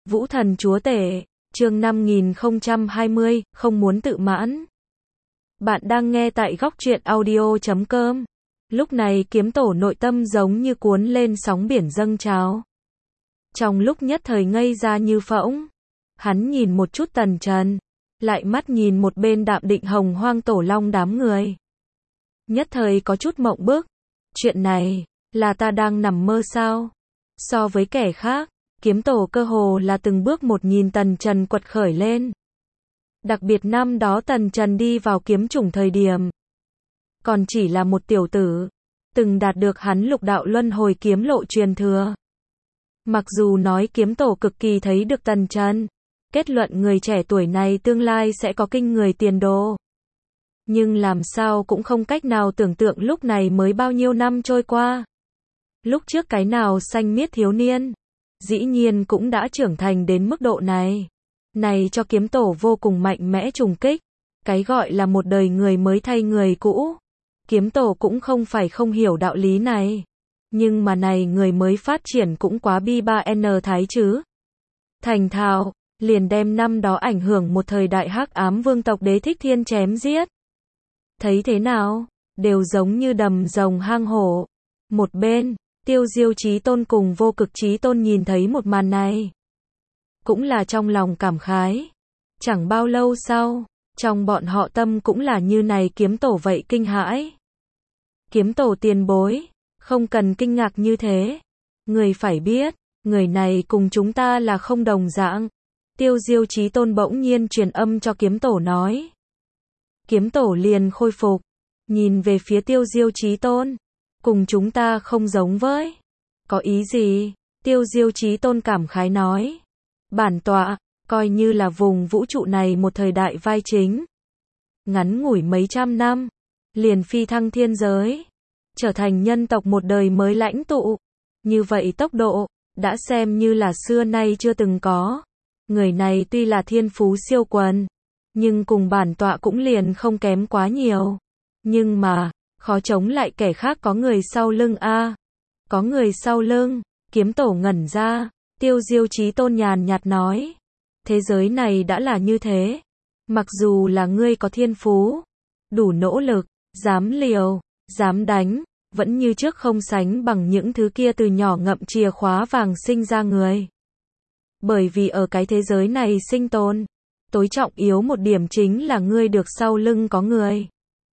Vũ Thần Chúa Tể, chương 5020, không muốn tự mãn. Bạn đang nghe tại góc truyện audio.com. Lúc này kiếm tổ nội tâm giống như cuốn lên sóng biển dâng trào. Trong lúc nhất thời ngây ra như phỗng, hắn nhìn một chút Tần Trần, lại mắt nhìn một bên Đạm Định Hồng Hoang Tổ Long đám người. Nhất thời có chút mộng bức. Chuyện này, là ta đang nằm mơ sao? So với kẻ khác, kiếm tổ cơ hồ là từng bước một nhìn Tần Trần quật khởi lên. Đặc biệt năm đó Tần Trần đi vào kiếm chủng thời điểm, còn chỉ là một tiểu tử, từng đạt được hắn lục đạo luân hồi kiếm lộ truyền thừa. Mặc dù nói kiếm tổ cực kỳ thấy được Tần Trần, kết luận người trẻ tuổi này tương lai sẽ có kinh người tiền đồ. Nhưng làm sao cũng không cách nào tưởng tượng lúc này mới bao nhiêu năm trôi qua. Lúc trước cái nào xanh miết thiếu niên, dĩ nhiên cũng đã trưởng thành đến mức độ này. Này cho kiếm tổ vô cùng mạnh mẽ trùng kích. Cái gọi là một đời người mới thay người cũ. Kiếm tổ cũng không phải không hiểu đạo lý này. Nhưng mà này người mới phát triển cũng quá bi ba n thái chứ. Thành thạo, liền đem năm đó ảnh hưởng một thời đại hắc ám vương tộc Đế Thích Thiên chém giết. Thấy thế nào, đều giống như đầm rồng hang hổ. Một bên, Tiêu Diêu Chí Tôn cùng Vô Cực Chí Tôn nhìn thấy một màn này, cũng là trong lòng cảm khái. Chẳng bao lâu sau, trong bọn họ tâm cũng là như này kiếm tổ vậy kinh hãi. Kiếm tổ tiền bối, không cần kinh ngạc như thế. Người phải biết, người này cùng chúng ta là không đồng dạng. Tiêu Diêu Chí Tôn bỗng nhiên truyền âm cho kiếm tổ nói. Kiếm tổ liền khôi phục, nhìn về phía Tiêu Diêu Chí Tôn. Cùng chúng ta không giống với. Có ý gì? Tiêu Diêu Chí Tôn cảm khái nói. Bản tọa, coi như là vùng vũ trụ này một thời đại vai chính. Ngắn ngủi mấy trăm năm, liền phi thăng thiên giới. Trở thành nhân tộc một đời mới lãnh tụ. Như vậy tốc độ, đã xem như là xưa nay chưa từng có. Người này tuy là thiên phú siêu quần, nhưng cùng bản tọa cũng liền không kém quá nhiều. Nhưng mà, khó chống lại kẻ khác có người sau lưng a. Có người sau lưng, kiếm tổ ngẩn ra, Tiêu Diêu Chí Tôn nhàn nhạt nói. Thế giới này đã là như thế. Mặc dù là ngươi có thiên phú, đủ nỗ lực, dám liều, dám đánh, vẫn như trước không sánh bằng những thứ kia từ nhỏ ngậm chìa khóa vàng sinh ra người. Bởi vì ở cái thế giới này sinh tồn, tối trọng yếu một điểm chính là ngươi được sau lưng có người.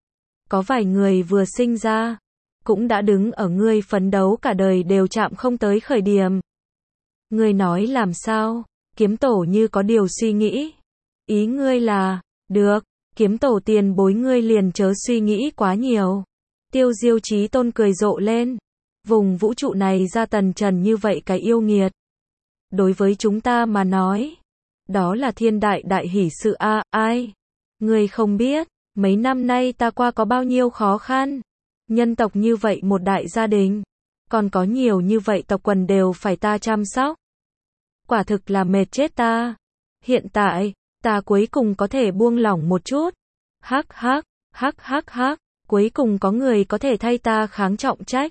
Có vài người vừa sinh ra, cũng đã đứng ở ngươi phấn đấu cả đời đều chạm không tới khởi điểm. Ngươi nói làm sao? Kiếm tổ như có điều suy nghĩ. Ý ngươi là, được, kiếm tổ tiền bối ngươi liền chớ suy nghĩ quá nhiều. Tiêu Diêu Chí Tôn cười rộ lên. Vùng vũ trụ này ra Tần Trần như vậy cái yêu nghiệt. Đối với chúng ta mà nói, đó là thiên đại đại hỷ sự a. Ai? Ngươi không biết. Mấy năm nay ta qua có bao nhiêu khó khăn. Nhân tộc như vậy một đại gia đình, còn có nhiều như vậy tộc quần đều phải ta chăm sóc. Quả thực là mệt chết ta. Hiện tại, ta cuối cùng có thể buông lỏng một chút. Hắc hắc, cuối cùng có người có thể thay ta kháng trọng trách.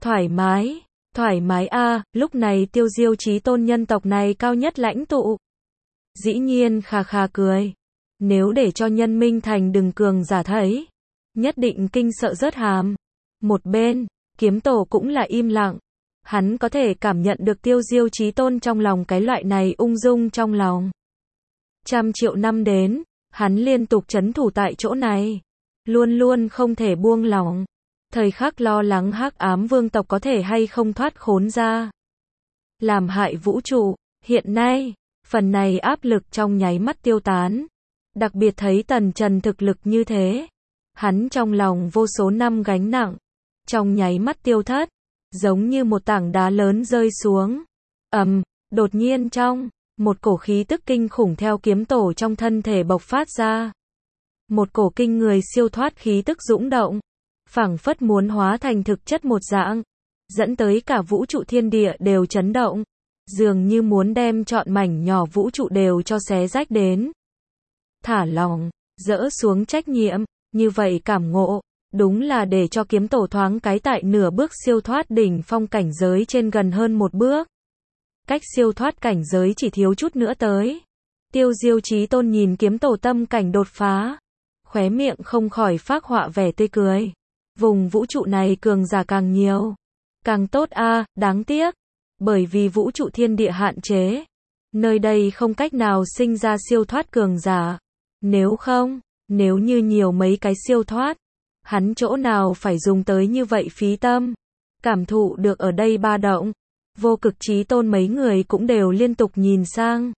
Thoải mái a. Lúc này Tiêu Diêu Chí Tôn nhân tộc này cao nhất lãnh tụ. Dĩ nhiên khà khà cười. Nếu để cho Nhân Minh Thành đừng cường giả thấy, nhất định kinh sợ rớt hàm. Một bên, kiếm tổ cũng là im lặng. Hắn có thể cảm nhận được Tiêu Diêu Chí Tôn trong lòng cái loại này ung dung trong lòng. Trăm triệu năm đến, hắn liên tục trấn thủ tại chỗ này. Luôn luôn không thể buông lỏng. Thời khắc lo lắng hắc ám vương tộc có thể hay không thoát khốn ra. Làm hại vũ trụ, hiện nay, phần này áp lực trong nháy mắt tiêu tán. Đặc biệt thấy Tần Trần thực lực như thế, hắn trong lòng vô số năm gánh nặng, trong nháy mắt tiêu thất, giống như một tảng đá lớn rơi xuống. Đột nhiên một cổ khí tức kinh khủng theo kiếm tổ trong thân thể bộc phát ra. Một cổ kinh người siêu thoát khí tức dũng động, phảng phất muốn hóa thành thực chất một dạng, dẫn tới cả vũ trụ thiên địa đều chấn động, dường như muốn đem trọn mảnh nhỏ vũ trụ đều cho xé rách đến. Thả lòng, dỡ xuống trách nhiệm, như vậy cảm ngộ, đúng là để cho kiếm tổ thoáng cái tại nửa bước siêu thoát đỉnh phong cảnh giới trên gần hơn một bước. cách siêu thoát cảnh giới chỉ thiếu chút nữa tới. Tiêu Diêu Chí Tôn nhìn kiếm tổ tâm cảnh đột phá, khóe miệng không khỏi phác họa vẻ tươi cười. Vùng vũ trụ này cường giả càng nhiều, càng tốt a, đáng tiếc, bởi vì vũ trụ thiên địa hạn chế, nơi đây không cách nào sinh ra siêu thoát cường giả. Nếu không, nếu như nhiều mấy cái siêu thoát, hắn chỗ nào phải dùng tới như vậy phí tâm. Cảm thụ được ở đây ba động, Vô Cực Chí Tôn mấy người cũng đều liên tục nhìn sang.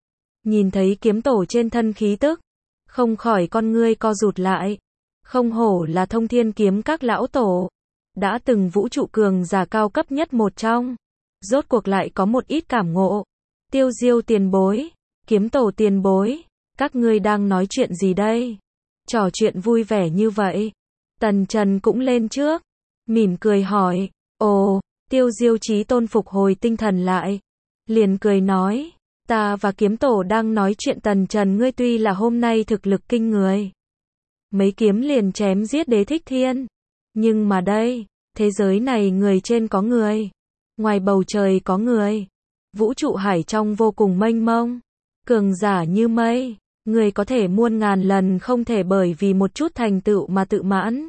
Nhìn thấy kiếm tổ trên thân khí tức, không khỏi con ngươi co rụt lại. Không hổ là Thông Thiên kiếm các lão tổ, đã từng vũ trụ cường giả cao cấp nhất một trong, rốt cuộc lại có một ít cảm ngộ. Tiêu Diêu tiền bối, kiếm tổ tiền bối, các ngươi đang nói chuyện gì đây? Trò chuyện vui vẻ như vậy. Tần Trần cũng lên trước, mỉm cười hỏi. Ồ, Tiêu Diêu Chí Tôn phục hồi tinh thần lại, liền cười nói, ta và kiếm tổ đang nói chuyện. Tần Trần, ngươi tuy là hôm nay thực lực kinh người, mấy kiếm liền chém giết Đế Thích Thiên, nhưng mà đây, thế giới này người trên có người, ngoài bầu trời có người, vũ trụ hải trong vô cùng mênh mông, cường giả như mây, người có thể muôn ngàn lần không thể bởi vì một chút thành tựu mà tự mãn,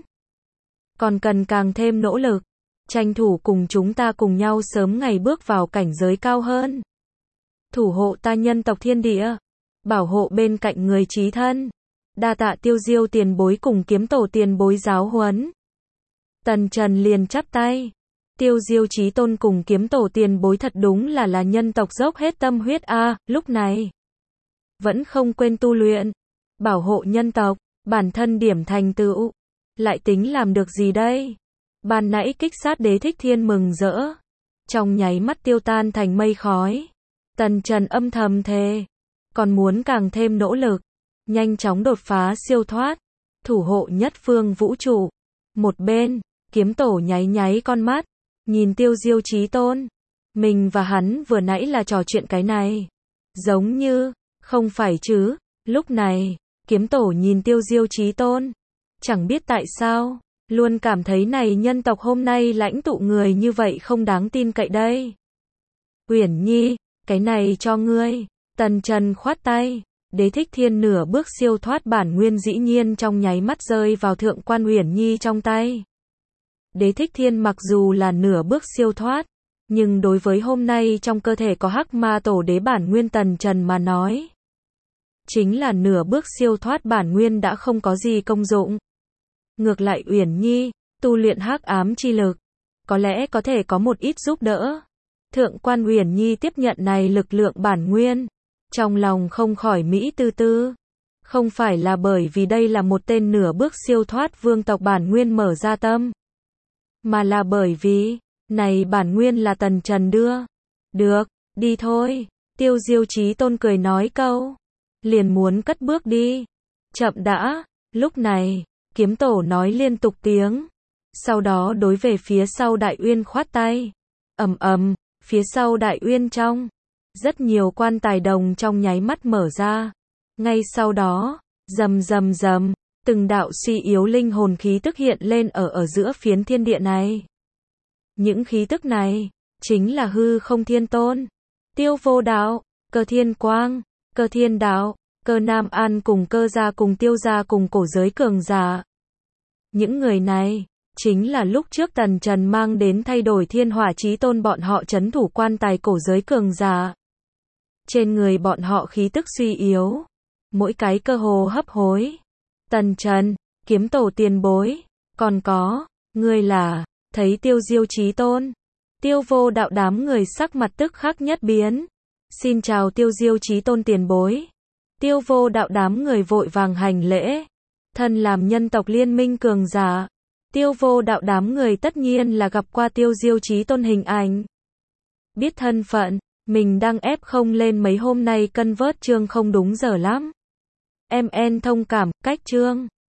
còn cần càng thêm nỗ lực, tranh thủ cùng chúng ta cùng nhau sớm ngày bước vào cảnh giới cao hơn, thủ hộ ta nhân tộc thiên địa, bảo hộ bên cạnh người chí thân. Đa tạ Tiêu Diêu tiền bối cùng kiếm tổ tiền bối giáo huấn. Tần Trần liền chắp tay. Tiêu Diêu Chí Tôn cùng kiếm tổ tiền bối thật đúng là nhân tộc dốc hết tâm huyết a, lúc này vẫn không quên tu luyện, bảo hộ nhân tộc, bản thân điểm thành tựu, lại tính làm được gì đây? Ban nãy kích sát Đế Thích Thiên mừng rỡ, trong nháy mắt tiêu tan thành mây khói. Tần Trần âm thầm thề, còn muốn càng thêm nỗ lực, nhanh chóng đột phá siêu thoát, thủ hộ nhất phương vũ trụ. Một bên, kiếm tổ nháy nháy con mắt, nhìn Tiêu Diêu Chí Tôn. Mình và hắn vừa nãy là trò chuyện cái này. Giống như, không phải chứ. Lúc này, kiếm tổ nhìn Tiêu Diêu Chí Tôn. Chẳng biết tại sao, luôn cảm thấy này nhân tộc hôm nay lãnh tụ người như vậy không đáng tin cậy đây. Uyển Nhi, cái này cho ngươi. Tần Trần khoát tay. Đế Thích Thiên nửa bước siêu thoát bản nguyên dĩ nhiên trong nháy mắt rơi vào Thượng quan Uyển Nhi trong tay. Đế Thích Thiên mặc dù là nửa bước siêu thoát, nhưng đối với hôm nay trong cơ thể có Hắc Ma Tổ Đế bản nguyên Tần Trần mà nói, chính là nửa bước siêu thoát bản nguyên đã không có gì công dụng. Ngược lại Uyển Nhi, tu luyện hắc ám chi lực, có lẽ có thể có một ít giúp đỡ. Thượng quan Uyển Nhi tiếp nhận này lực lượng bản nguyên, trong lòng không khỏi mỹ tư tư. Không phải là bởi vì đây là một tên nửa bước siêu thoát vương tộc bản nguyên mở ra tâm, mà là bởi vì, này bản nguyên là Tần Trần đưa. Được, đi thôi. Tiêu Diêu Chí Tôn cười nói câu, liền muốn cất bước đi. Chậm đã. Lúc này, kiếm tổ nói liên tục tiếng, sau đó đối về phía sau Đại Uyên khoát tay. Ầm ầm, phía sau Đại Uyên trong, rất nhiều quan tài đồng trong nháy mắt mở ra. Ngay sau đó, rầm rầm rầm, từng đạo suy yếu linh hồn khí tức hiện lên ở giữa phiến thiên địa này. Những khí tức này, chính là Hư Không Thiên Tôn, Tiêu Vô Đạo, Cơ Thiên Quang, Cơ Thiên Đạo, Cơ Nam An cùng Cơ gia cùng Tiêu gia cùng cổ giới cường giả. Những người này, chính là lúc trước Tần Trần mang đến thay đổi Thiên Hỏa Chí Tôn bọn họ trấn thủ quan tài cổ giới cường giả. Trên người bọn họ khí tức suy yếu, mỗi cái cơ hồ hấp hối. Tần Trần, kiếm tổ tiền bối, còn có, ngươi là, thấy Tiêu Diêu Chí Tôn, Tiêu Vô Đạo đám người sắc mặt tức khắc nhất biến. Xin chào Tiêu Diêu Chí Tôn tiền bối. Tiêu Vô Đạo đám người vội vàng hành lễ. Thân làm nhân tộc liên minh cường giả, Tiêu Vô Đạo đám người tất nhiên là gặp qua Tiêu Diêu Chí Tôn hình ảnh. Biết thân phận, mình đang ép không lên mấy hôm nay cân vớt chương không đúng giờ lắm. MN thông cảm, cách chương